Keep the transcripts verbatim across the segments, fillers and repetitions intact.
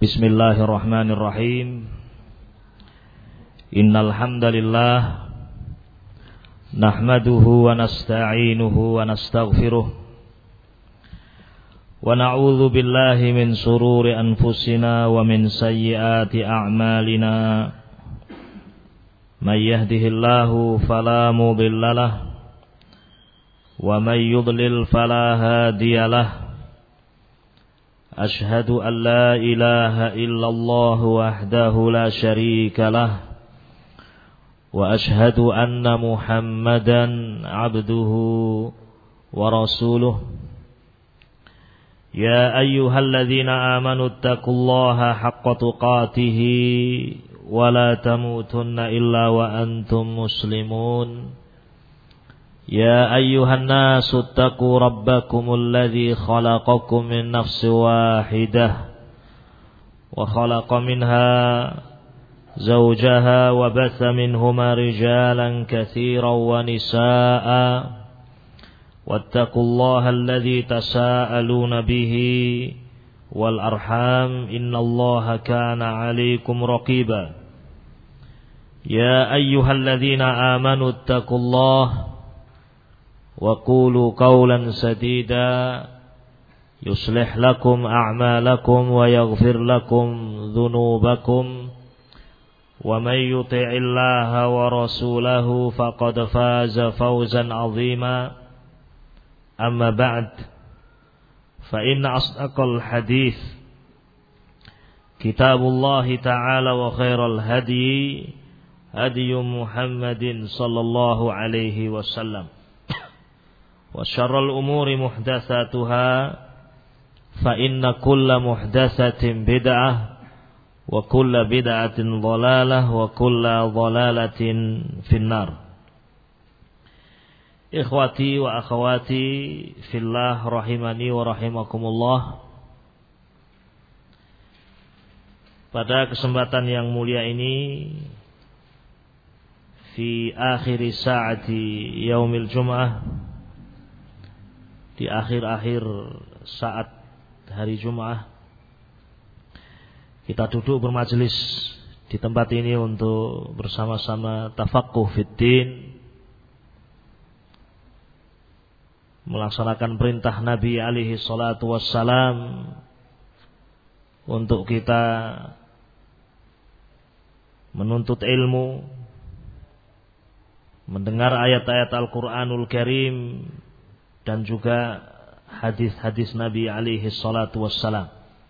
Bismillahirrahmanirrahim. Innal hamdalillah nahmaduhu wa nasta'inuhu wa nastaghfiruh wa na'udzu billahi min shururi anfusina wa min sayyiati a'malina. May yahdihillahu fala mudilla lahu wa may yudlil fala hadiya lahu. أشهد أن لا إله إلا الله وحده لا شريك له وأشهد أن محمدا عبده ورسوله يا أيها الذين آمنوا اتقوا الله حق تقاته ولا تموتن إلا وأنتم مسلمون يا أيها الناس اتقوا ربكم الذي خلقكم من نفس واحدة وخلق منها زوجها وبث منهما رجالا كثيرا ونساء واتقوا الله الذي تساءلون به والأرحام إن الله كان عليكم رقيبا يا أيها الذين آمنوا اتقوا الله وقولوا قولا سديدا يصلح لكم أعمالكم ويغفر لكم ذنوبكم ومن يطع الله ورسوله فقد فاز فوزا عظيما أما بعد فإن أصدق الحديث كتاب الله تعالى وخير الهدي هدي محمد صلى الله عليه وسلم وشر الأمور محدثاتها فإن كل محدثة بدعة وكل بدعة ضلالة وكل ضلالة في النار. Ikhwati wa akhwati fillah rahimani wa rahimakumullah. Pada kesempatan yang mulia ini, fi akhiri sa'ati yaumil jum'ah, di akhir-akhir saat hari Jumat, kita duduk bermajelis di tempat ini untuk bersama-sama tafaqquh fiddin, melaksanakan perintah Nabi alaihi salatu wassalam untuk kita menuntut ilmu, mendengar ayat-ayat Al-Quranul Karim dan juga hadis-hadis Nabi alaihi salatu wassalam.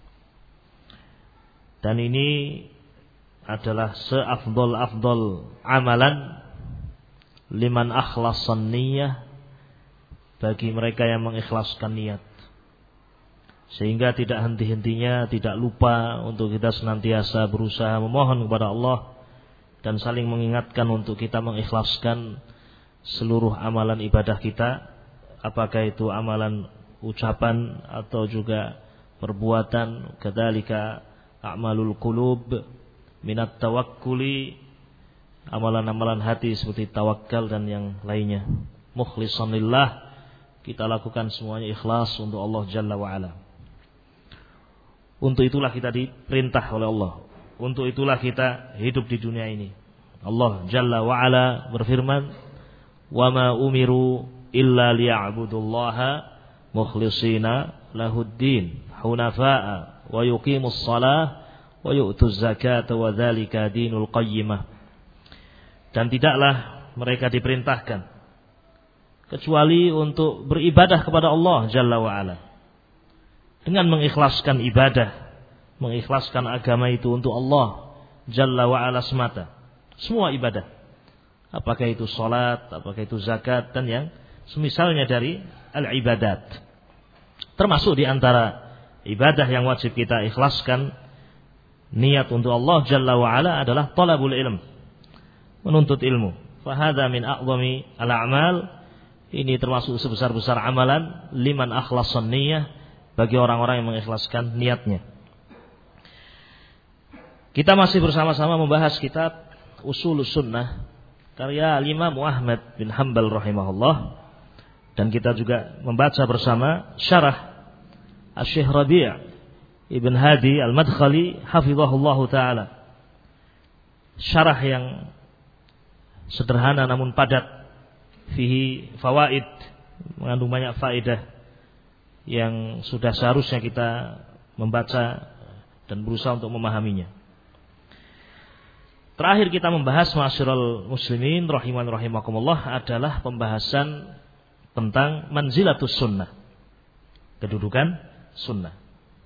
Dan ini adalah seafdol-afdol amalan liman akhlasan niyah, bagi mereka yang mengikhlaskan niat, sehingga tidak henti-hentinya, tidak lupa untuk kita senantiasa berusaha memohon kepada Allah dan saling mengingatkan untuk kita mengikhlaskan seluruh amalan ibadah kita, apakah itu amalan ucapan atau juga perbuatan, kadzalika a'malul qulub minat tawakkuli, amalan-amalan hati seperti tawakal dan yang lainnya. Mukhlishan lillah, kita lakukan semuanya ikhlas untuk Allah Jalla wa Ala. Untuk itulah kita diperintah oleh Allah, untuk itulah kita hidup di dunia ini. Allah Jalla wa Ala berfirman, "Wa ma umiru illa liya'budullaha mukhlishina lahuddin hunafa'a wa yuqimus shalah wa yu'tuz zakata wa dzalika dinul qayyimah." Dan tidaklah mereka diperintahkan kecuali untuk beribadah kepada Allah Jalla wa Ala dengan mengikhlaskan ibadah, mengikhlaskan agama itu untuk Allah Jalla wa Ala semata. Semua ibadah, apakah itu salat, apakah itu zakat dan yang semisalnya dari al-ibadat. Termasuk di antara ibadah yang wajib kita ikhlaskan niat untuk Allah Jalla wa Ala adalah talabul ilm, menuntut ilmu. Fa hadza min a'zami al-a'mal, ini termasuk sebesar-besar amalan liman akhlasan niyah, bagi orang-orang yang mengikhlaskan niatnya. Kita masih bersama-sama membahas kitab Ushulus Sunnah karya Imam Ahmad bin Hanbal rahimahullah, dan kita juga membaca bersama syarah Asy-Syaikh Rabi' Ibn Hadi Al-Madkhali hafizahullahu taala. Syarah yang sederhana namun padat, fihi fawaid, mengandung banyak faedah yang sudah seharusnya kita membaca dan berusaha untuk memahaminya. Terakhir kita membahas ma'asyiral muslimin rahiman rahimakumullah adalah pembahasan tentang manzilatus sunnah, kedudukan sunnah.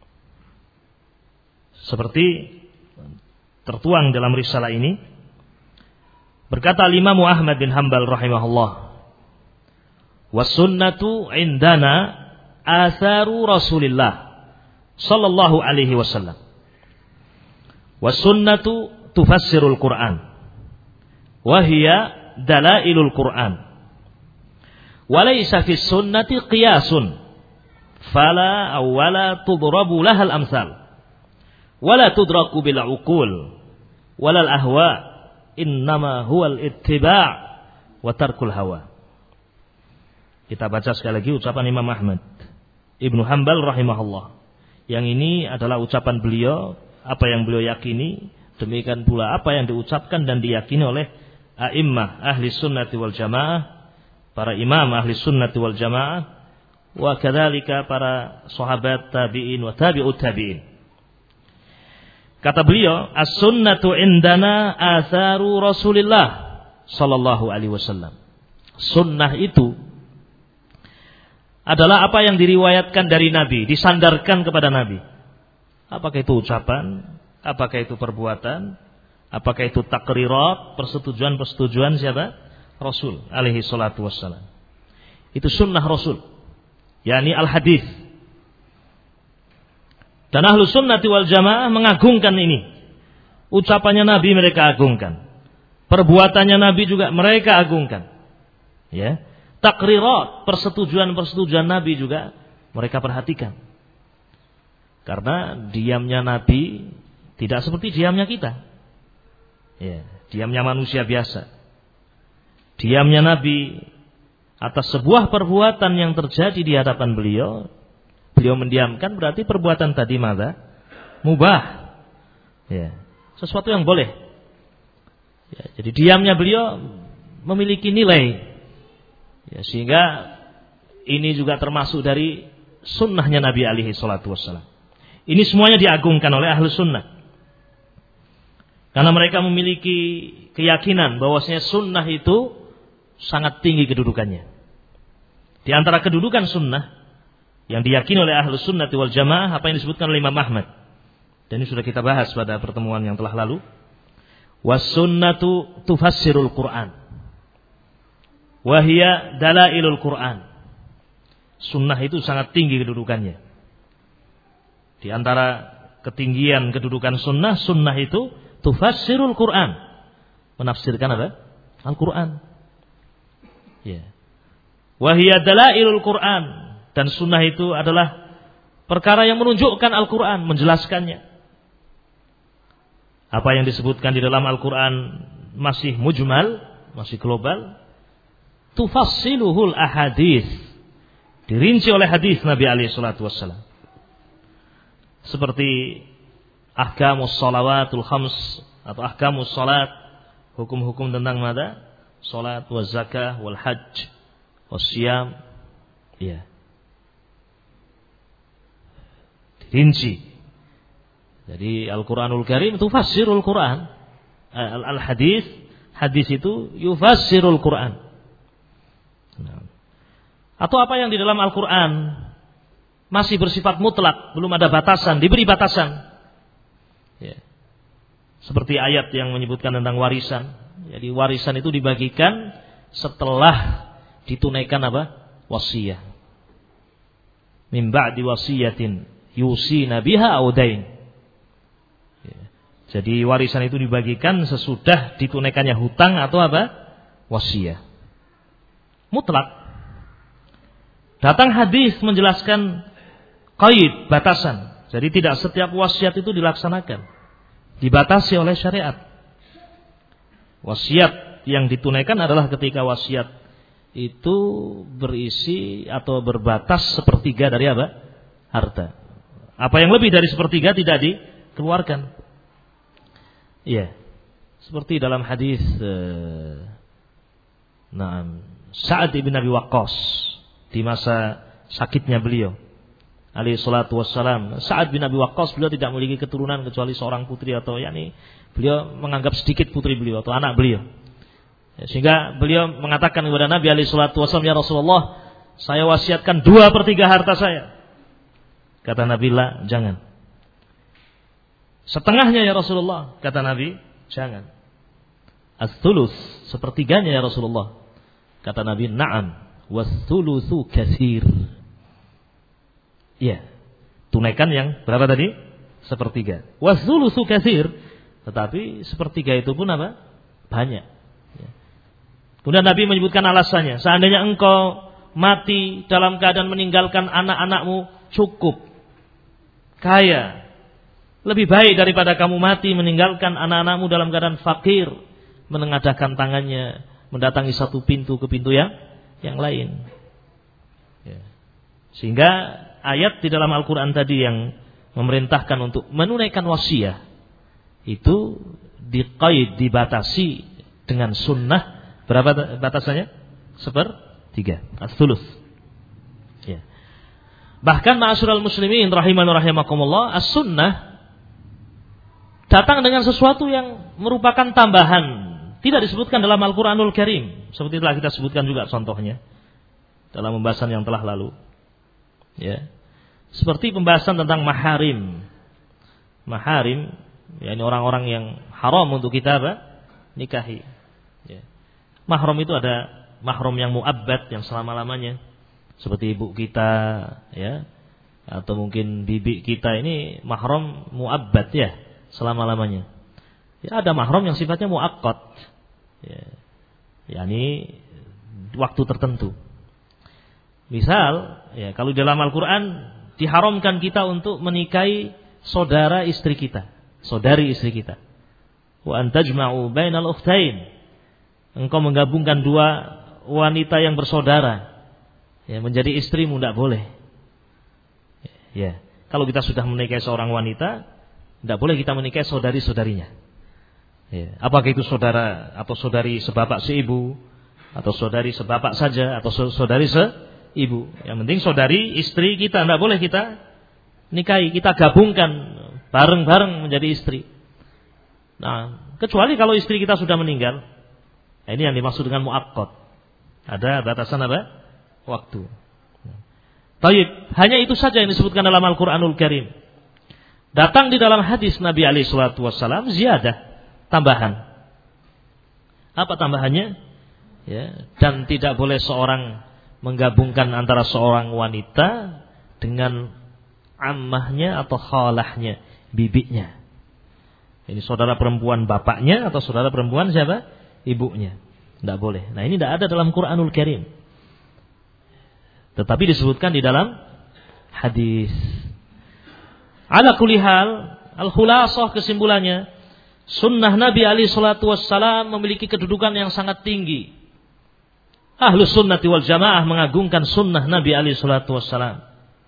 Seperti tertuang dalam risalah ini, berkata Imam Ahmad bin Hanbal rahimahullah, was sunnatu indana atharu Rasulillah sallallahu alaihi wasallam. Was sunnatu tufassirul Qur'an wa hiya dalailul Qur'an. Wa laysa fis sunnati qiyasun fala awwala tudrabu lahal amsal. Wala tudraku bil uqul walal ahwa innama huwal ittiba' wa tarkul hawa. Kita baca sekali lagi ucapan Imam Ahmad Ibnu Hanbal rahimahullah. Yang ini adalah ucapan beliau, apa yang beliau yakini, demikian pula apa yang diucapkan dan diyakini oleh a'immah ahli sunnati wal jamaah, para imam ahli sunnati wal jamaah, wa kadzalika para sahabat tabi'in wa tabi'ut tabi'in. Kata beliau, as-sunnatu indana atharu Rasulillah sallallahu alaihi wasallam. Sunnah itu adalah apa yang diriwayatkan dari Nabi, disandarkan kepada Nabi. Apakah itu ucapan, apakah itu perbuatan, apakah itu takrirat, persetujuan-persetujuan siapa? Rasul alaihi salatu wassalam. Itu sunnah Rasul, yakni al-hadis. Dan ahlu sunnati wal jamaah mengagungkan ini. Ucapannya Nabi mereka agungkan, perbuatannya Nabi juga mereka agungkan. Ya, takrirat, persetujuan-persetujuan Nabi juga mereka perhatikan. Karena diamnya Nabi tidak seperti diamnya kita. Ya, diamnya manusia biasa. Diamnya Nabi atas sebuah perbuatan yang terjadi di hadapan beliau, beliau mendiamkan, berarti perbuatan tadi mana? Mubah. Ya, sesuatu yang boleh. Ya, jadi diamnya beliau memiliki nilai. Ya, sehingga ini juga termasuk dari sunnahnya Nabi alaihi salatu wassalam. Ini semuanya diagungkan oleh ahlu sunnah. Karena mereka memiliki keyakinan bahwasanya sunnah itu sangat tinggi kedudukannya. Di antara kedudukan sunnah yang diyakini oleh ahlu sunnah wal jamaah, apa yang disebutkan oleh Imam Ahmad. Dan ini sudah kita bahas pada pertemuan yang telah lalu. Was sunnatu tufassirul Qur'an. Wahia dalailul Qur'an. Sunnah itu sangat tinggi kedudukannya. Di antara ketinggian kedudukan sunnah, sunnah itu tufassirul Qur'an. Menafsirkan apa? Al-Qur'an. Ya. Wahia dalailul Qur'an. Dan sunnah itu adalah perkara yang menunjukkan Al-Quran, menjelaskannya. Apa yang disebutkan di dalam Al-Quran masih mujmal, masih global. Tufassiluhul ahadits, dirinci oleh hadis Nabi alaihi salatu wassalam. Seperti ahkamus shalawatul khams atau ahkamus salat, hukum-hukum tentang mana? Salat, waz zakah, wal hajj, was siyam. Ya. Rinci. Jadi Al-Quranul Karim itu fassirul Quran. Al-hadis, hadis itu yufassirul Quran. Atau apa yang di dalam Al-Quran masih bersifat mutlak, belum ada batasan, diberi batasan. Ya. Seperti ayat yang menyebutkan tentang warisan. Jadi warisan itu dibagikan setelah ditunaikan apa? Wasiyah. Min ba'di wasiyatin yusina biha audain. Ya. Jadi warisan itu dibagikan sesudah ditunaikannya hutang atau apa? Wasiyah. Mutlak. Datang hadis menjelaskan qaid, batasan. Jadi tidak setiap wasiat itu dilaksanakan. Dibatasi oleh syariat. Wasiat yang ditunaikan adalah ketika wasiat itu berisi atau berbatas sepertiga dari apa? Harta. Apa yang lebih dari sepertiga tidak dikeluarkan. Iya. Seperti dalam hadis uh, nah, Sa'ad bin Abi Waqqas di masa sakitnya beliau alaihi salatu wassalam. Sa'ad bin Abi Waqqas beliau tidak memiliki keturunan kecuali seorang putri, atau yakni beliau menganggap sedikit putri beliau atau anak beliau. Sehingga beliau mengatakan kepada Nabi alaihi salatu wassalam, "Ya Rasulullah, saya wasiatkan dua per tiga harta saya." Kata Nabi, "La, jangan." "Setengahnya ya Rasulullah." Kata Nabi, "Jangan." "Ats-tsulus, sepertiganya ya Rasulullah." Kata Nabi, "Na'am, was-tsulusu katsir." Iya. Tunaikan yang berapa tadi? Sepertiga. Was-tsulusu katsir. Tetapi sepertiga itu pun apa? Banyak. Ya. Kemudian Nabi menyebutkan alasannya. Seandainya engkau mati dalam keadaan meninggalkan anak-anakmu cukup, kaya, lebih baik daripada kamu mati meninggalkan anak-anakmu dalam keadaan fakir, menengadahkan tangannya mendatangi satu pintu ke pintu yang yang lain. Ya. Sehingga ayat di dalam Al-Quran tadi yang memerintahkan untuk menunaikan wasiat itu diqaid, dibatasi dengan sunnah. Berapa batasannya? Sepertiga, ats-tsulus. Ya. Bahkan ma'asyiral muslimin rahiman rahimakumullah, as-sunnah datang dengan sesuatu yang merupakan tambahan, tidak disebutkan dalam Al-Qur'anul Karim, seperti telah kita sebutkan juga contohnya dalam pembahasan yang telah lalu. Ya. Seperti pembahasan tentang maharim. Maharim, yakni orang-orang yang haram untuk kita apa? Nikahi. Ya. Mahram itu ada mahram yang mu'abbad, yang selama-lamanya, seperti ibu kita, ya, atau mungkin bibi kita, ini mahram mu'abbad, ya, selama-lamanya. Ya, ada mahram yang sifatnya mu'aqqad, ya, yakni waktu tertentu. Misal, ya, kalau dalam Al-Quran diharamkan kita untuk menikahi saudara istri kita, saudari istri kita. Wa antajma'u bainal ukhtain. Engkau menggabungkan dua wanita yang bersaudara, ya, menjadi istrimu, tidak boleh. Ya, kalau kita sudah menikahi seorang wanita, tidak boleh kita menikahi saudari-saudarinya. Ya, apakah itu saudara atau saudari sebapak seibu, atau saudari sebapak saja, atau saudari seibu. Yang penting saudari istri kita, tidak boleh kita nikahi, kita gabungkan bareng-bareng menjadi istri. Nah, kecuali kalau istri kita sudah meninggal. Nah, ini yang dimaksud dengan mu'aqqad. Ada batasan apa? Waktu. Baik, hanya itu saja yang disebutkan dalam Al-Qur'anul Karim. Datang di dalam hadis Nabi alaihi salatu wassalam ziyadah, tambahan. Apa tambahannya? Ya, dan tidak boleh seorang menggabungkan antara seorang wanita dengan ammahnya atau khalahnya, bibinya. Ini saudara perempuan bapaknya atau saudara perempuan siapa? Ibunya. Tidak boleh. Nah, ini tidak ada dalam Qur'anul Karim, tetapi disebutkan di dalam hadis. Ala kulli hal, al-khulasah, kesimpulannya, sunnah Nabi alaihi salatu wassalam memiliki kedudukan yang sangat tinggi. Ahlus sunnati wal jamaah mengagungkan sunnah Nabi alaihi salatu wassalam.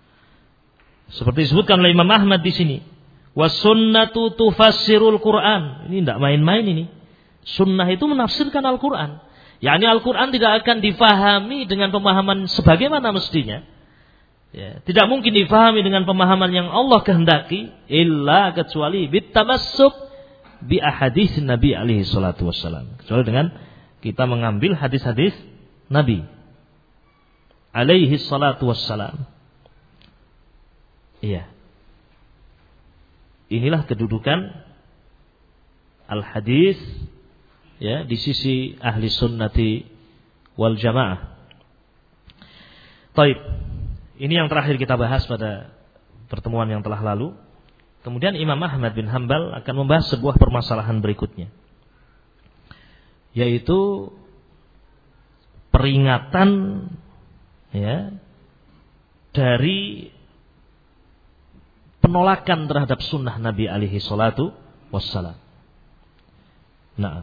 Seperti disebutkan oleh Imam Ahmad di sini, was sunnatu tufassirul Qur'an. Ini tidak main-main ini. Sunnah itu menafsirkan Al-Quran. yakni Al-Quran tidak akan difahami dengan pemahaman sebagaimana mestinya. Ya, tidak mungkin difahami dengan pemahaman yang Allah kehendaki, illa kecuali bitamassuk bi ahadits Nabi alaihi salatu wassalam. Kecuali dengan kita mengambil hadis-hadis Nabi alaihi salatu wassalam. Iya. Inilah kedudukan al-hadis, ya, di sisi ahli sunnati wal jamaah. Baik, ini yang terakhir kita bahas pada pertemuan yang telah lalu. Kemudian Imam Ahmad bin Hanbal akan membahas sebuah permasalahan berikutnya, yaitu peringatan, ya, dari penolakan terhadap sunnah Nabi alaihi salatu wassalam. Nah,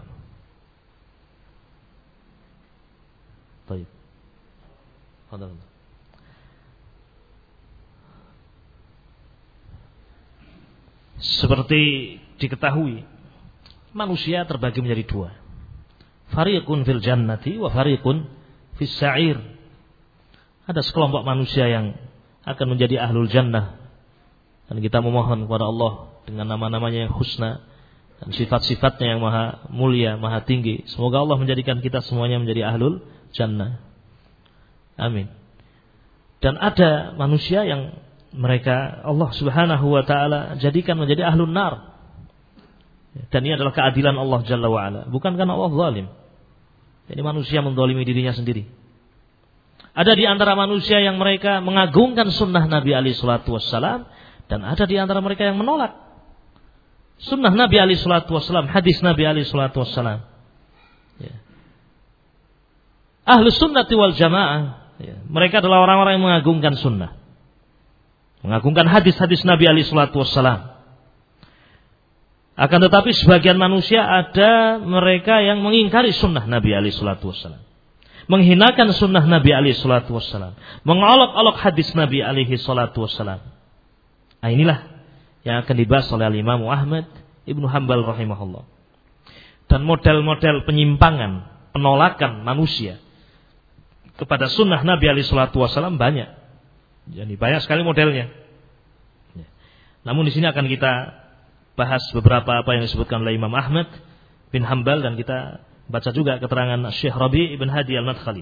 baik. Fadhal. Seperti diketahui, manusia terbagi menjadi dua. Fariqun fil jannati wa fariqun fis sa'ir. Ada sekelompok manusia yang akan menjadi ahlul jannah. Dan kita memohon kepada Allah dengan nama-namanya yang husna dan sifat-sifatnya yang maha mulia, maha tinggi. Semoga Allah menjadikan kita semuanya menjadi ahlul jannah. Amin. Dan ada manusia yang mereka Allah Subhanahu wa taala jadikan menjadi ahlun nar. Dan ini adalah keadilan Allah Jalla wa ala, bukan karena Allah zalim. Jadi manusia menzalimi dirinya sendiri. Ada di antara manusia yang mereka mengagungkan sunnah Nabi alaihi salatu wassalam, dan ada di antara mereka yang menolak sunnah Nabi alaihi salatu wassalam, hadis Nabi alaihi salatu wassalam. Ya. Ahlus sunnati wal jamaah, ya, mereka adalah orang-orang yang mengagungkan sunnah, mengagungkan hadis-hadis Nabi alaihi salatu wassalam. Akan tetapi sebagian manusia ada mereka yang mengingkari sunnah Nabi alaihi salatu wassalam, menghinakan sunnah Nabi alaihi salatu wassalam, mengolok-olok hadis Nabi alaihi salatu wassalam. Nah, inilah yang akan dibahas oleh Imam Ahmad Ibnu Hanbal rahimahullah. Dan model-model penyimpangan, penolakan manusia kepada sunnah Nabi alaihi salatu wassalam banyak. Jadi banyak sekali modelnya. Namun di sini akan kita bahas beberapa apa yang disebutkan oleh Imam Ahmad bin Hanbal, dan kita baca juga keterangan Syekh Rabi' ibn Hadi al-Madkhali.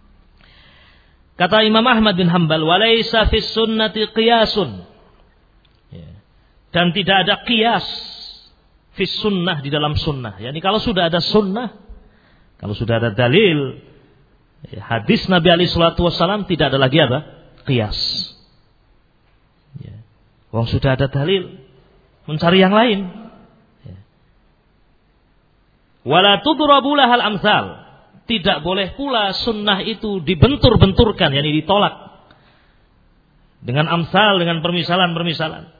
Kata Imam Ahmad bin Hanbal, "Walaysa fis sunnati qiyasun." Ya. Dan tidak ada qiyas fis sunnah, di dalam sunnah. Yani kalau sudah ada sunnah, kalau sudah ada dalil, ya, hadis Nabi alaihi salatu wassalam, tidak ada lagi apa? Qiyas. Ya. Wong sudah ada dalil, mencari yang lain. Wala tudrabu lahal amsal. Tidak boleh pula sunnah itu dibentur-benturkan, yakni ditolak dengan amsal, dengan permisalan-permisalan.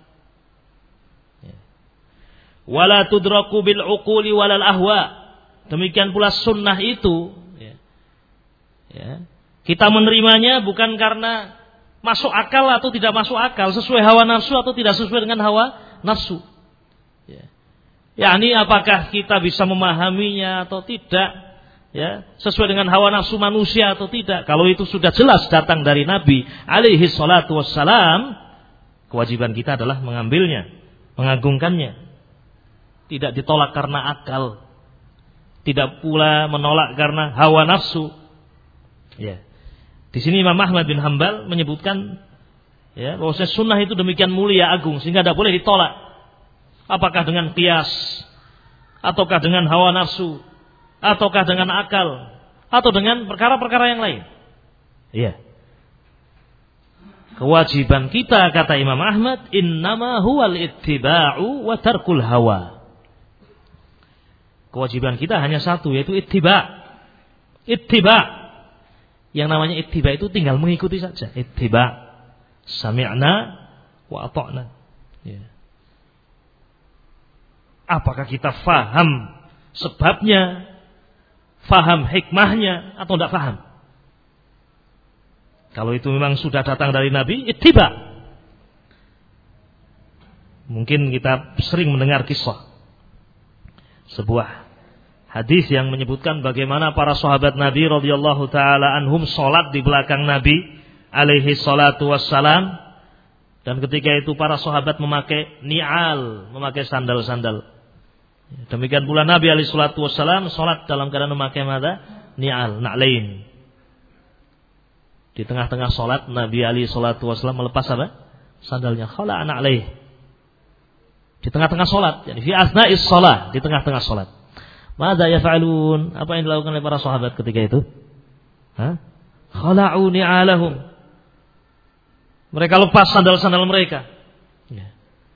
Wala tudraku bil uquli walal ahwa. Demikian pula sunnah itu, ya, ya, kita menerimanya bukan karena masuk akal atau tidak masuk akal, sesuai hawa nafsu atau tidak sesuai dengan hawa nafsu. Ya. yakni apakah kita bisa memahaminya atau tidak, ya, sesuai dengan hawa nafsu manusia atau tidak. Kalau itu sudah jelas datang dari Nabi alaihi salatu wassalam, kewajiban kita adalah mengambilnya, mengagungkannya. Tidak ditolak karena akal, tidak pula menolak karena hawa nafsu. Ya. Di sini Imam Ahmad bin Hanbal menyebutkan, ya, bahwa sunnah itu demikian mulia, agung, sehingga tidak boleh ditolak. Apakah dengan qiyas, ataukah dengan hawa nafsu, ataukah dengan akal, atau dengan perkara-perkara yang lain. Iya. Kewajiban kita, kata Imam Ahmad, innama huwal ittiba'u wa tarkul hawa. Kewajiban kita hanya satu, yaitu ittiba'. Ittiba'. Yang namanya ittiba' itu tinggal mengikuti saja. Ittiba'. Sami'na wa ata'na. Ya. Apakah kita faham sebabnya, faham hikmahnya, atau tidak faham? Kalau itu memang sudah datang dari Nabi, ittiba'. Mungkin kita sering mendengar kisah sebuah hadis yang menyebutkan bagaimana para sahabat Nabi radhiyallahu taala anhum salat di belakang Nabi alaihi salatu wassalam, dan ketika itu para sahabat memakai ni'al, memakai sandal-sandal. Demikian pula Nabi alaihi salatu wassalam salat dalam keadaan memakai mata ni'al, na'lain. Di tengah-tengah salat Nabi alaihi salatu wassalam melepas apa? Sandalnya, khala na'laih. Di tengah-tengah salat, yani fi asna'is shalah, di tengah-tengah salat. Madza yaf'alun? Apa yang dilakukan oleh para sahabat ketika itu? Hah? Khala'u ni'alahum. Mereka lepas sandal-sandal mereka. Ya.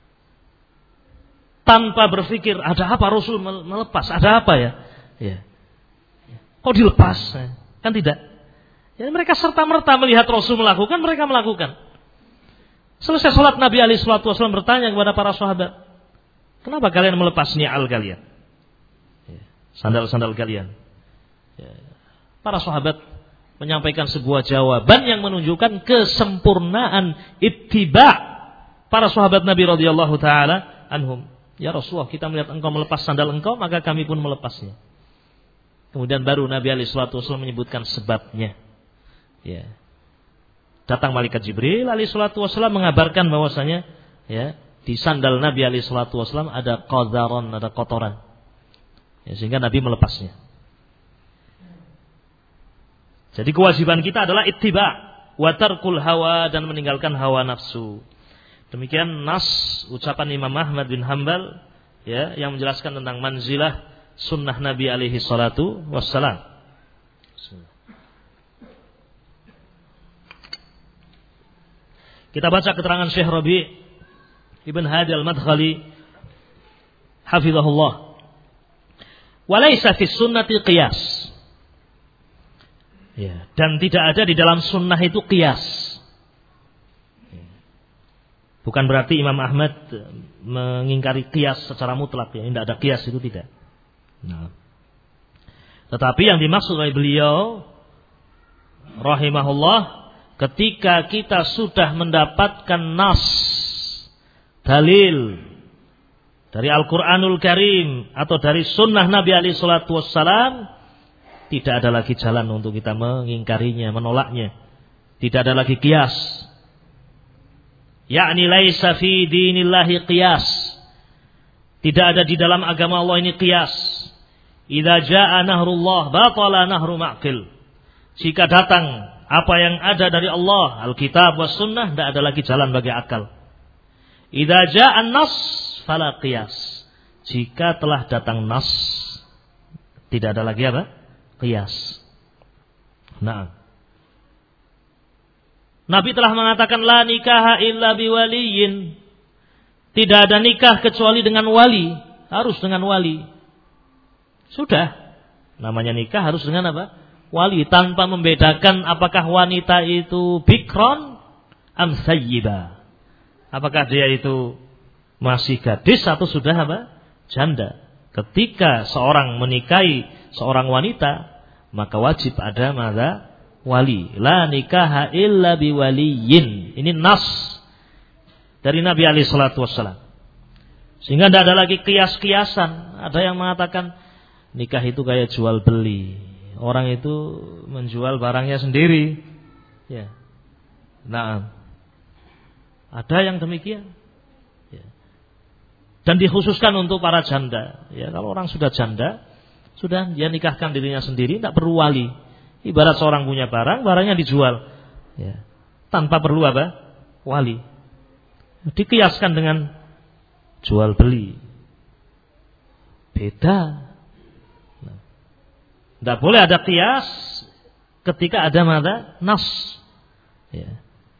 Tanpa berpikir ada apa Rasul melepas, ada apa ya? Ya. Kok dilepas? Kan tidak. Ya, mereka serta-merta melihat Rasul melakukan, mereka melakukan. Selesai salat Nabi alaihi salatu wasallam bertanya kepada para sahabat, kenapa kalian melepas ni'al kalian? Sandal-sandal kalian. Para sahabat menyampaikan sebuah jawaban yang menunjukkan kesempurnaan ittiba' para sahabat Nabi radhiyallahu taala anhum, ya Rasulullah, kita melihat engkau melepas sandal engkau, maka kami pun melepasnya. Kemudian baru Nabi alaihi salatu wasallam menyebutkan sebabnya. Ya. Datang malaikat Jibril alaihi salatu wasallam mengabarkan bahwasanya ya, di sandal Nabi alaihi salatu wasallam ada qadharon, ada kotoran. Ya, sehingga Nabi melepasnya. Jadi kewajiban kita adalah ittiba wa tarkul hawa, dan meninggalkan hawa nafsu. Demikian nas ucapan Imam Ahmad bin Hanbal ya, yang menjelaskan tentang manzilah sunnah Nabi alaihi salatu wassalam. Kita baca keterangan Syekh Rabi' Ibn Hadi Al-Madkhali hafizahullah. Walaysa fi sunnati qiyas. Ya, dan tidak ada di dalam sunnah itu qiyas. Bukan berarti Imam Ahmad mengingkari qiyas secara mutlak, ya, tidak ada qiyas, itu tidak. Nah. Tetapi yang dimaksud oleh beliau rahimahullah, ketika kita sudah mendapatkan nas, dalil dari Al-Quranul Karim atau dari sunnah Nabi alaihi salatu wassalam, tidak ada lagi jalan untuk kita mengingkarinya, menolaknya. Tidak ada lagi qiyas. Yakni laisa fi dinillahi qiyas. Tidak ada di dalam agama Allah ini qiyas. Idza jaa nahrullah batala nahru ma'qil. Jika datang apa yang ada dari Allah, Alkitab was sunnah, tidak ada lagi jalan bagi akal. Idza jaa an-nas fala qiyas. Jika telah datang nas, tidak ada lagi apa? Qiyas. Nah, Nabi telah mengatakan la nikaha illa biwaliyin. Tidak ada nikah kecuali dengan wali, harus dengan wali. Sudah. Namanya nikah harus dengan apa? Wali, tanpa membedakan apakah wanita itu bikron am sayyiba. Apakah dia itu masih gadis atau sudah apa? Janda. Ketika seorang menikahi seorang wanita, maka wajib ada mada? Wali. La nikaha illa biwaliyin. Ini nas dari Nabi alaihi salatu wassalam. Sehingga tidak ada lagi kias-kiasan. Ada yang mengatakan nikah itu kayak jual beli. Orang itu menjual barangnya sendiri. Ya. Nah, ada yang demikian. Ya. Dan dikhususkan untuk para janda. Ya, kalau orang sudah janda, sudah dia nikahkan dirinya sendiri, tidak perlu wali. Ibarat seorang punya barang, barangnya dijual, ya, tanpa perlu apa? Wali. Dikiaskan dengan jual beli. Beda. Nah, tidak boleh ada kias ketika ada mada? Nas. Ya.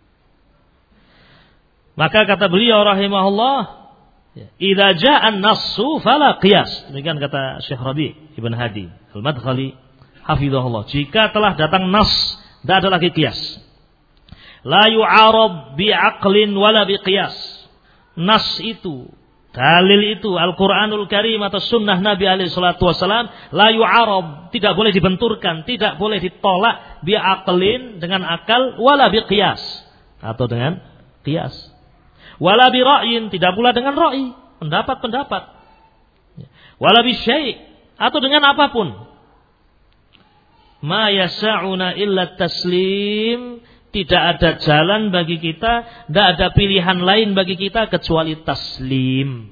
Maka kata beliau rahimahullah, idza jaa an-nassu fala qiyas. Demikian kata Syekh Rabi' Ibn Hadi Al-Madkhali hafizahullah. Jika telah datang nas, tidak ada lagi qiyas. La yu'arab bi'aqlin wala biqiyas. Nas itu, dalil itu, Al-Quranul Karim atau sunnah Nabi alaihi salatu wassalam, la yu'arab, tidak boleh dibenturkan, tidak boleh ditolak bi'aqlin, dengan akal, wala biqiyas, atau dengan qiyas. Wala bira'yin, tidak pula dengan ra'i, pendapat-pendapat. Wala bisyai', atau dengan apapun. Ma yasa'una illa taslim. Tidak ada jalan bagi kita, tidak ada pilihan lain bagi kita kecuali taslim.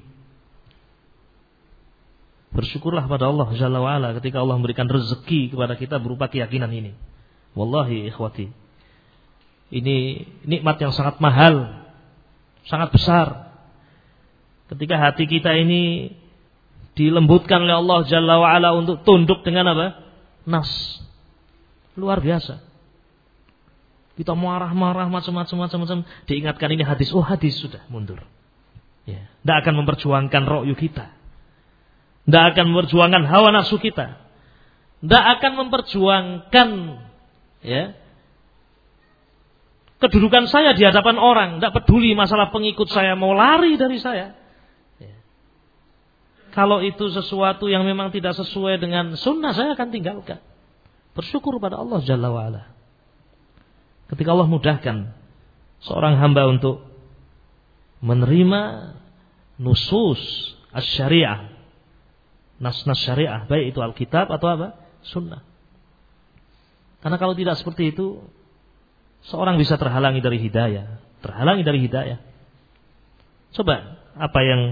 Bersyukurlah pada Allah Jalla wa'ala ketika Allah memberikan rezeki kepada kita berupa keyakinan ini. Wallahi ikhwati, ini nikmat yang sangat mahal, sangat besar. Ketika hati kita ini dilembutkan oleh Allah Jalla wa'ala untuk tunduk dengan apa? Nas. Luar biasa. Kita marah-marah macam-macam macam-macam, diingatkan ini hadis, oh hadis, sudah mundur. Ya, tidak akan memperjuangkan ra'yu kita. Tidak akan memperjuangkan hawa nafsu kita. Tidak akan memperjuangkan ya kedudukan saya di hadapan orang. Tidak peduli masalah pengikut saya mau lari dari saya. Ya. Kalau itu sesuatu yang memang tidak sesuai dengan sunnah, saya akan tinggalkan. Bersyukur pada Allah Jalla wa'ala ketika Allah mudahkan seorang hamba untuk menerima nusus asy-syariah, nas-nas syariah, baik itu Alkitab atau apa? Sunnah. Karena kalau tidak seperti itu, seorang bisa terhalangi dari hidayah, terhalangi dari hidayah. Coba apa yang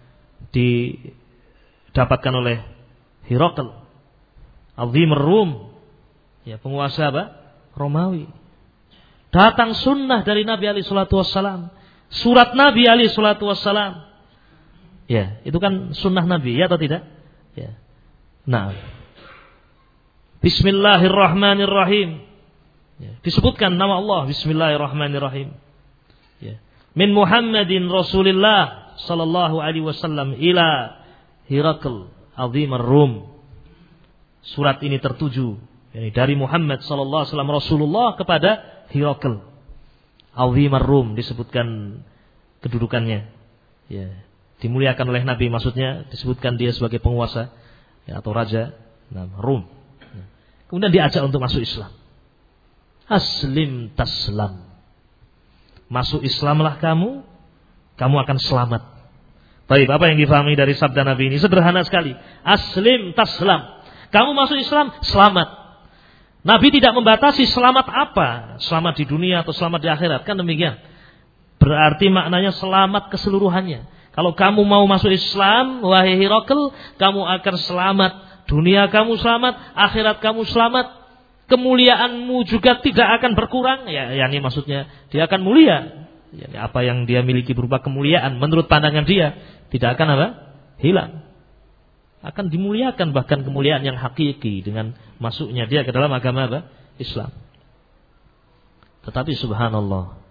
didapatkan oleh Hirakl, Azim Rum, ya penguasa apa? Romawi. Datang sunnah dari Nabi alaihi salatu wassalam, surat Nabi alaihi salatu wassalam. Ya, itu kan sunnah Nabi, ya atau tidak? Ya. Nah, Bismillahirrahmanirrahim. Ya, disebutkan nama Allah, Bismillahirrahmanirrahim. Ya. Min Muhammadin Rasulillah sallallahu alaihi wasallam ila Hirakl Azim Rum. Surat ini tertuju yani dari Muhammad sallallahu alaihi wasallam Rasulullah kepada Hirakl Azim Rum, disebutkan kedudukannya. Ya, dimuliakan oleh Nabi, maksudnya disebutkan dia sebagai penguasa ya, atau raja nah, Rum. Ya. Kemudian diajak untuk masuk Islam. Aslim taslam. Masuk Islamlah kamu, kamu akan selamat. Baik, apa yang difahami dari sabda Nabi ini? Sederhana sekali. Aslim taslam. Kamu masuk Islam, selamat. Nabi tidak membatasi selamat apa, selamat di dunia atau selamat di akhirat, kan demikian. Berarti maknanya selamat keseluruhannya. Kalau kamu mau masuk Islam, wahai Hirakl, kamu akan selamat. Dunia kamu selamat, akhirat kamu selamat. Kemuliaanmu juga tidak akan berkurang. Ya, yani maksudnya dia akan mulia. Yani apa yang dia miliki berupa kemuliaan, menurut pandangan dia tidak akan apa? Hilang. Akan dimuliakan, bahkan kemuliaan yang hakiki dengan masuknya dia ke dalam agama apa? Islam. Tetapi subhanallah,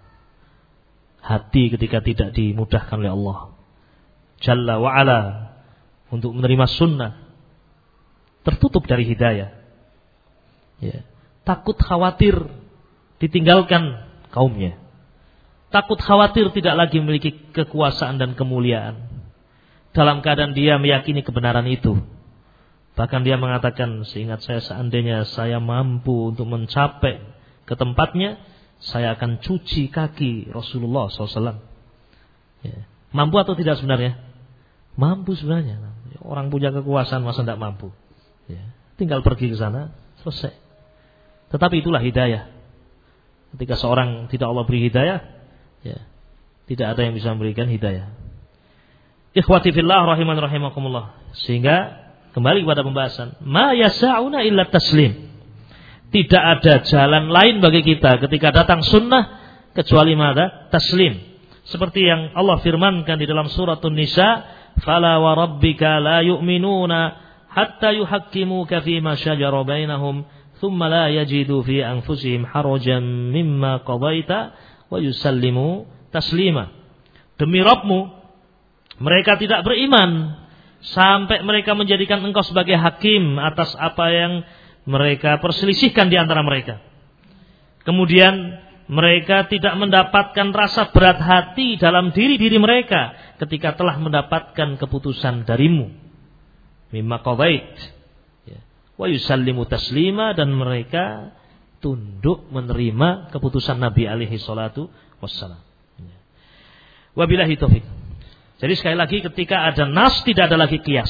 hati ketika tidak dimudahkan oleh Allah Jalla wa'ala untuk menerima sunnah, tertutup dari hidayah. Ya. Takut khawatir ditinggalkan kaumnya. Takut khawatir tidak lagi memiliki kekuasaan dan kemuliaan. Dalam keadaan dia meyakini kebenaran itu. Bahkan dia mengatakan, seingat saya seandainya saya mampu untuk mencapai ke tempatnya, saya akan cuci kaki Rasulullah shallallahu alaihi wasallam. Ya. Mampu atau tidak sebenarnya? Mampu sebenarnya. Orang punya kekuasaan masa tidak mampu. Ya. Tinggal pergi ke sana, selesai. Tetapi itulah hidayah. Ketika seorang tidak Allah beri hidayah, ya, tidak ada yang bisa memberikan hidayah. Ikhwati fillah rahiman rahimakumullah. Sehingga kembali kepada pembahasan, ma yasa'una illa taslim. Tidak ada jalan lain bagi kita ketika datang sunnah kecuali mada? Taslim. Seperti yang Allah firmankan di dalam surat An-Nisa, fala wa rabbika la yu'minuna hatta yuhakkimuka fima shajara bainahum thumma la yajidu fi anfusihim harajan mimma qadaita wa yusallimu taslima. Demi Rabbmu, mereka tidak beriman sampai mereka menjadikan engkau sebagai hakim atas apa yang mereka perselisihkan di antara mereka. Kemudian mereka tidak mendapatkan rasa berat hati dalam diri-diri mereka ketika telah mendapatkan keputusan darimu. Mimma qadait. Wa yusallimu taslima, dan mereka tunduk menerima keputusan Nabi alaihi salatu wassalam. Wabillahi taufik. Jadi sekali lagi, ketika ada nas tidak ada lagi qiyas.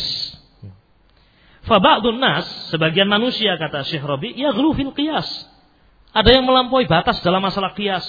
Fa ba'dun nas, sebagian manusia kata Syekh Rabi, yaghlu fil qiyas. Ada yang melampaui batas dalam masalah qiyas.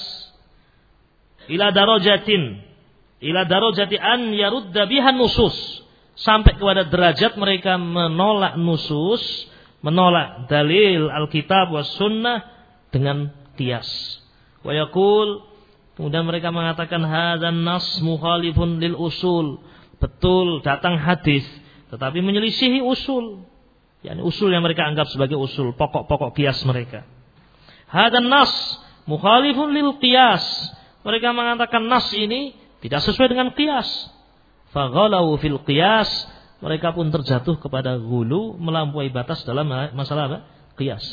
Ila darajatin, ila darajati an yarudda biha nusus. Sampai kepada derajat mereka menolak nusus, menolak dalil Alkitab was sunnah dengan qiyas. Wa yaqul, kemudian mereka mengatakan hadzan nas mukhalifun lil usul. Betul, datang hadis tetapi menyelisihi usul. yakni usul yang mereka anggap sebagai usul, pokok-pokok qiyas mereka. Hadzan nas mukhalifun lil qiyas. Mereka mengatakan nas ini tidak sesuai dengan qiyas. Faghalau fil qiyas. Mereka pun terjatuh kepada ghulu, melampaui batas dalam masalah apa? Qiyas.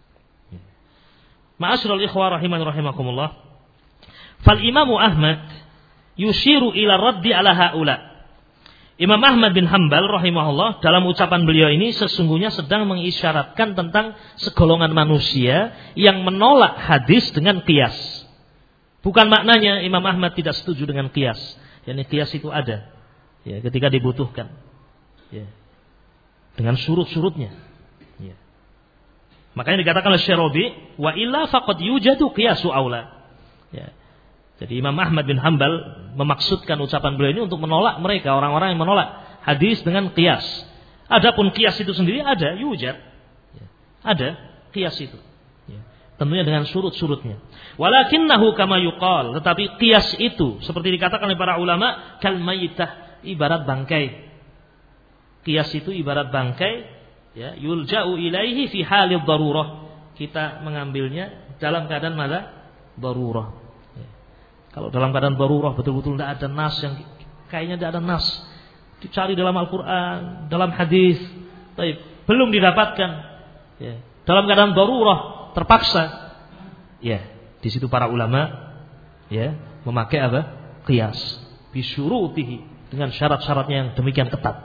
Ma'asyiral ikhwah rahiman rahimakumullah. Fal Imamu Ahmad yushiru ila raddi ala haula. Imam Ahmad bin Hanbal rahimahullah dalam ucapan beliau ini sesungguhnya sedang mengisyaratkan tentang segolongan manusia yang menolak hadis dengan qiyas. Bukan maknanya Imam Ahmad tidak setuju dengan qiyas. Yani qiyas itu ada. Ya, ketika dibutuhkan. Ya. Dengan surut-surutnya. Ya. Makanya dikatakan oleh Syarabi, wa illa faqad yujadu qiyasu aula. Ya. Jadi Imam Ahmad bin Hanbal memaksudkan ucapan beliau ini untuk menolak mereka, orang-orang yang menolak hadis dengan qiyas. Adapun qiyas itu sendiri ada, yujad. Ya. Ada qiyas itu. Ya. Tentunya dengan surut-surutnya. Walakinnahu kama yuqal, tetapi qiyas itu seperti dikatakan oleh para ulama, kal mayyitah, ibarat bangkai. Qiyas itu ibarat bangkai, ya, yulja'u ilaihi fi halid darurah. Kita mengambilnya dalam keadaan mana? Darurah. Ya. Kalau dalam keadaan darurah betul-betul tidak ada nas yang kayaknya tidak ada nas. Dicari dalam Al-Qur'an, dalam hadis, tapi belum didapatkan. Ya. Dalam keadaan darurah, terpaksa. Ya, di situ para ulama ya memakai apa? Qiyas bi syurutihi, dengan syarat-syaratnya yang demikian ketat.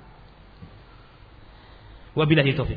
Wabillahi taufik.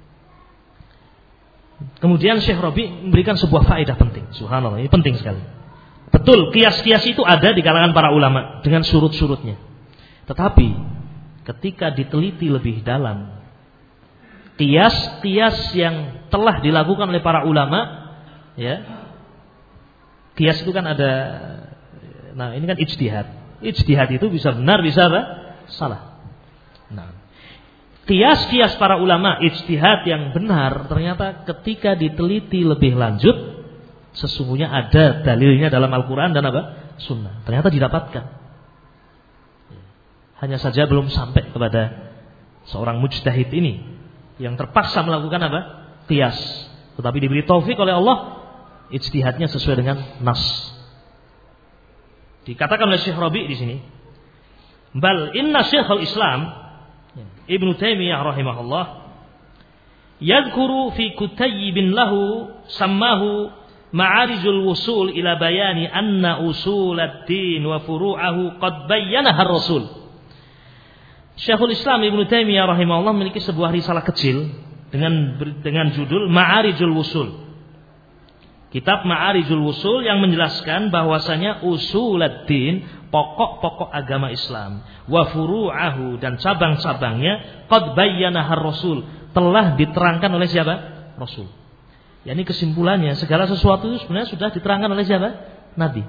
Kemudian Syekh Rabi memberikan sebuah faedah penting. Subhanallah, ini penting sekali. Betul, qiyas-qiyas itu ada di kalangan para ulama dengan surut-surutnya. Tetapi ketika diteliti lebih dalam, qiyas-qiyas yang telah dilakukan oleh para ulama, ya, qiyas itu kan ada, nah ini kan ijtihad. Ijtihad itu bisa benar, bisa apa? Salah. Nah, qiyas-qiyas para ulama ijtihad yang benar ternyata ketika diteliti lebih lanjut, sesungguhnya ada dalilnya dalam Al-Quran dan apa? Sunnah. Ternyata didapatkan. Hanya saja belum sampai kepada seorang mujtahid ini yang terpaksa melakukan apa? Qiyas. Tetapi diberi taufik oleh Allah, ijtihadnya sesuai dengan nas. Dikatakan oleh Syekh Rabi di sini, bal inna Syekhul Islam Ibnu Taimiyah rahimahullah yadhkuru fi kutayyibin lahu sammahu Ma'arijul Wusul ila bayani anna usulad-din wa furu'ahu qad bayyanaha ar-Rasul. Syekhul Islam Ibnu Taimiyah rahimahullah memiliki sebuah risalah kecil dengan dengan judul Ma'arijul Wusul. Kitab Ma'arijul Wusul yang menjelaskan bahwasanya usuluddin, pokok-pokok agama Islam, wa furu'ahu, dan cabang-cabangnya, qad bayyanaha ar-Rasul, telah diterangkan oleh siapa? Rasul. Yani kesimpulannya segala sesuatu itu sebenarnya sudah diterangkan oleh siapa? Nabi.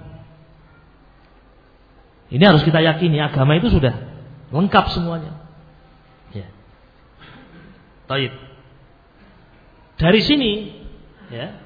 Ini harus kita yakini, agama itu sudah lengkap semuanya. Ya. Taib. Dari sini, ya,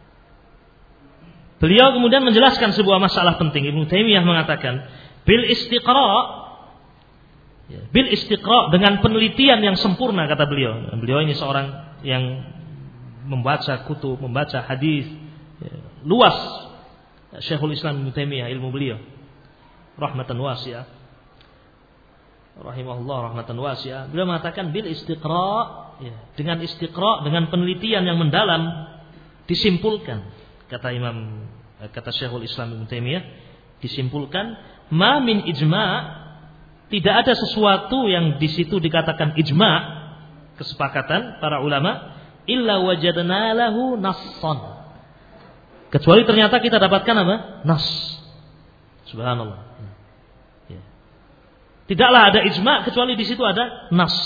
beliau kemudian menjelaskan sebuah masalah penting. Ibnu Taimiyah mengatakan, bil istiqra, ya, bil istiqra, dengan penelitian yang sempurna, kata beliau. Beliau ini seorang yang membaca kutub, membaca hadis, ya, luas. Syekhul Islam Ibnu Taimiyah, ilmu beliau rahmatan wasi'ah. Rahimahullah rahmatan wasi'ah. Beliau mengatakan bil istiqra, ya, dengan istiqra, dengan penelitian yang mendalam, disimpulkan, kata Imam, kata Syekhul Islam Ibnu Taimiyah, disimpulkan, ma min ijma', tidak ada sesuatu yang di situ dikatakan ijma', kesepakatan para ulama, illa wajadna lahu nassan, kecuali ternyata kita dapatkan apa? Nas. Subhanallah. Tidaklah ada ijma' kecuali di situ ada nas.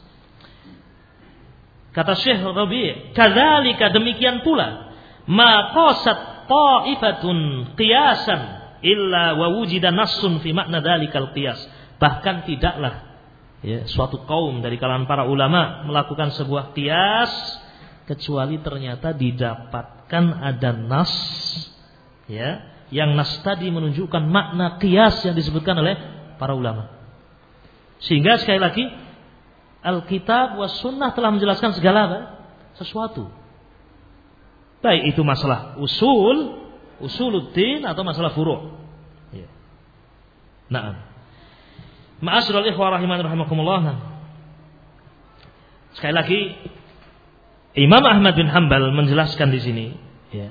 Kata Syekh Rabi', kadzalika, demikian pula, ma qasat ta'ifatun qiyasan illa wa wujida nassun fi makna dzalikal qiyas. Bahkan tidaklah, ya, suatu kaum dari kalangan para ulama melakukan sebuah qiyas kecuali ternyata didapatkan ada nas, ya, yang nas tadi menunjukkan makna qiyas yang disebutkan oleh para ulama. Sehingga sekali lagi Alkitab was sunnah telah menjelaskan segala apa? Sesuatu. Baik itu masalah usul, usuluddin, atau masalah furu'. Ya. Naam. Ma'asyiral ikhwah rahiman rahimakumullah. Sekali lagi Imam Ahmad bin Hanbal menjelaskan di sini, ya,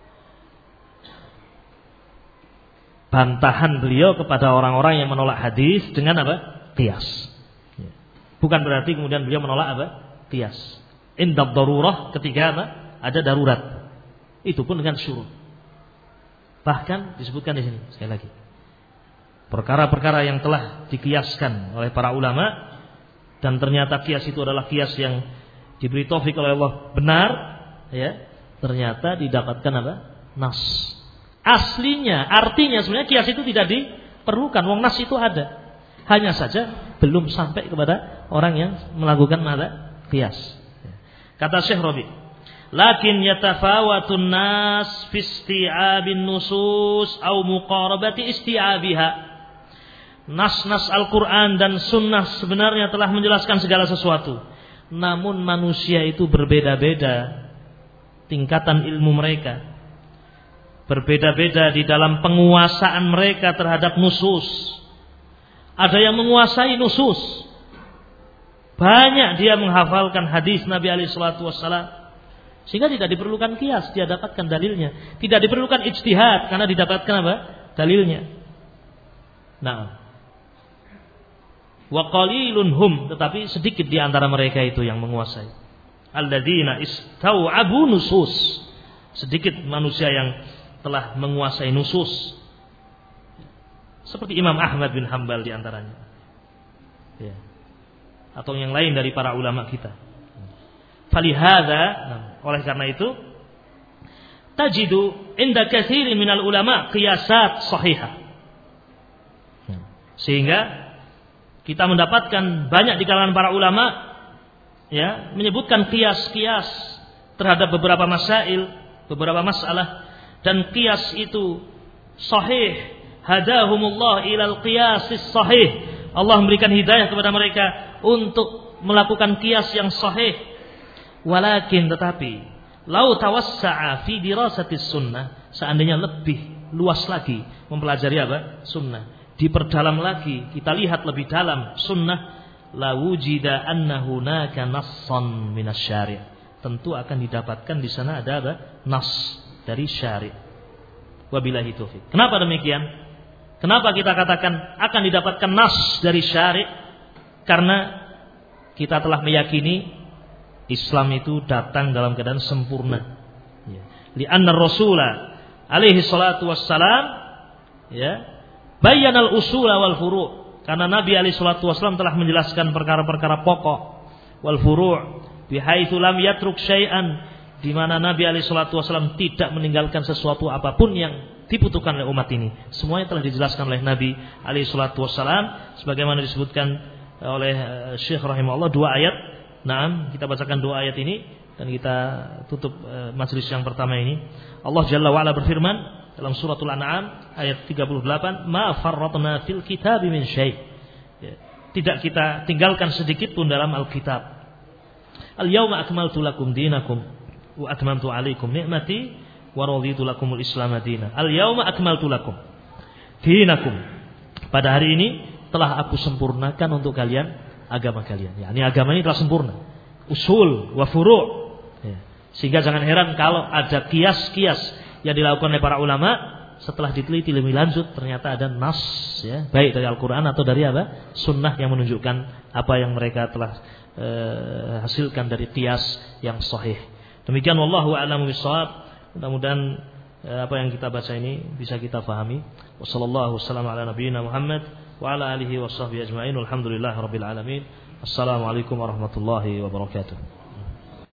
bantahan beliau kepada orang-orang yang menolak hadis dengan apa? Qiyas. Bukan berarti kemudian beliau menolak apa? Qiyas. Indab darurah, ketika apa? Ada darurat. Itu pun dengan syurut. Bahkan disebutkan di sini sekali lagi. perkara-perkara yang telah dikiaskan oleh para ulama, dan ternyata kias itu adalah kias yang diberi taufik oleh Allah benar, ya, ternyata didapatkan apa? Nas. Aslinya, artinya sebenarnya kias itu tidak diperlukan. Wong nas itu ada. Hanya saja belum sampai kepada orang yang melakukan mata kias. Kata Syekh Rabi, lakin yatafawatun nas fi isti'abin nusus au muqarabati isti'abiha. Nas-nas Al-Quran dan Sunnah sebenarnya telah menjelaskan segala sesuatu. Namun manusia itu berbeda-beda tingkatan ilmu mereka, berbeda-beda di dalam penguasaan mereka terhadap nusus. Ada yang menguasai nusus, banyak dia menghafalkan hadis Nabi alaihi salatu wassalam, sehingga tidak diperlukan kias, dia dapatkan dalilnya. Tidak diperlukan ijtihad karena didapatkan apa? Dalilnya. Nah, wa qalilun hum, tetapi sedikit di antara mereka itu yang menguasai. Alladzina istau'abu nusus, sedikit manusia yang telah menguasai nusus. Seperti Imam Ahmad bin Hanbal di antaranya, ya, atau yang lain dari para ulama kita. Falihada, oleh karena itu, tajidu inda katsirin minal ulama qiyasat sahihah. Sehingga kita mendapatkan banyak di kalangan para ulama, ya, menyebutkan kias-kias terhadap beberapa masail, beberapa masalah, dan kias itu sahih. Hadahumullah ilal qiyasis sahih. Allah memberikan hidayah kepada mereka untuk melakukan kias yang sahih. Walakin tetapi, lau tawassa'a fi dirasatis sunnah, seandainya lebih luas lagi mempelajari apa? Sunnah. Diperdalam lagi, kita lihat lebih dalam sunnah, la wujida anna hunaka nassan minas syari'. Tentu akan didapatkan di sana ada apa? Nas dari syari'. Wabillahi taufik. Kenapa demikian? Kenapa kita katakan akan didapatkan nas dari syari'? Karena kita telah meyakini Islam itu datang dalam keadaan sempurna. Li'anna Rasulullah alaihi salatu wassalam, ya, bayanal usula wal furu'. Karena Nabi alaihi salatu wassalam telah menjelaskan perkara-perkara pokok, wal furu', bihaitsu lam yatruk syai'an, di mana Nabi alaihi salatu wassalam tidak meninggalkan sesuatu apapun yang dibutuhkan oleh umat ini. Semuanya telah dijelaskan oleh Nabi alaihi salatu wassalam, sebagaimana disebutkan oleh Syekh rahimahullah dua ayat. Naam, kita bacakan dua ayat ini dan kita tutup uh, majelis yang pertama ini. Allah Jalla wa Ala berfirman dalam suratul An'am ayat tiga puluh delapan, "Ma farratna fil kitabi min syai'." Ya, tidak kita tinggalkan sedikit pun dalam Alkitab. "Al-yauma akmaltu lakum dinakum wa atmamtu 'alaikum ni'mati wa raditu lakumul Islam madina." Al-yauma akmaltu lakum dinakum. Pada hari ini telah aku sempurnakan untuk kalian agama kalian. Ya, ini agama ini telah sempurna. Usul wa furu'. Ya. Sehingga jangan heran kalau ada kias-kias yang dilakukan oleh para ulama, setelah diteliti lebih lanjut ternyata ada nas, ya, baik dari Al-Quran atau dari apa? Sunnah yang menunjukkan apa yang mereka telah e, hasilkan dari kias yang sahih. Demikian wallahu a'lamu bishawab. Mudah-mudahan eh, apa yang kita baca ini bisa kita fahami. Wassallallahu wasallam ala nabiyyina Muhammad wa ala alihi washabbihi ajma'in. Walhamdulillahirabbil alamin. Assalamualaikum warahmatullahi wabarakatuh.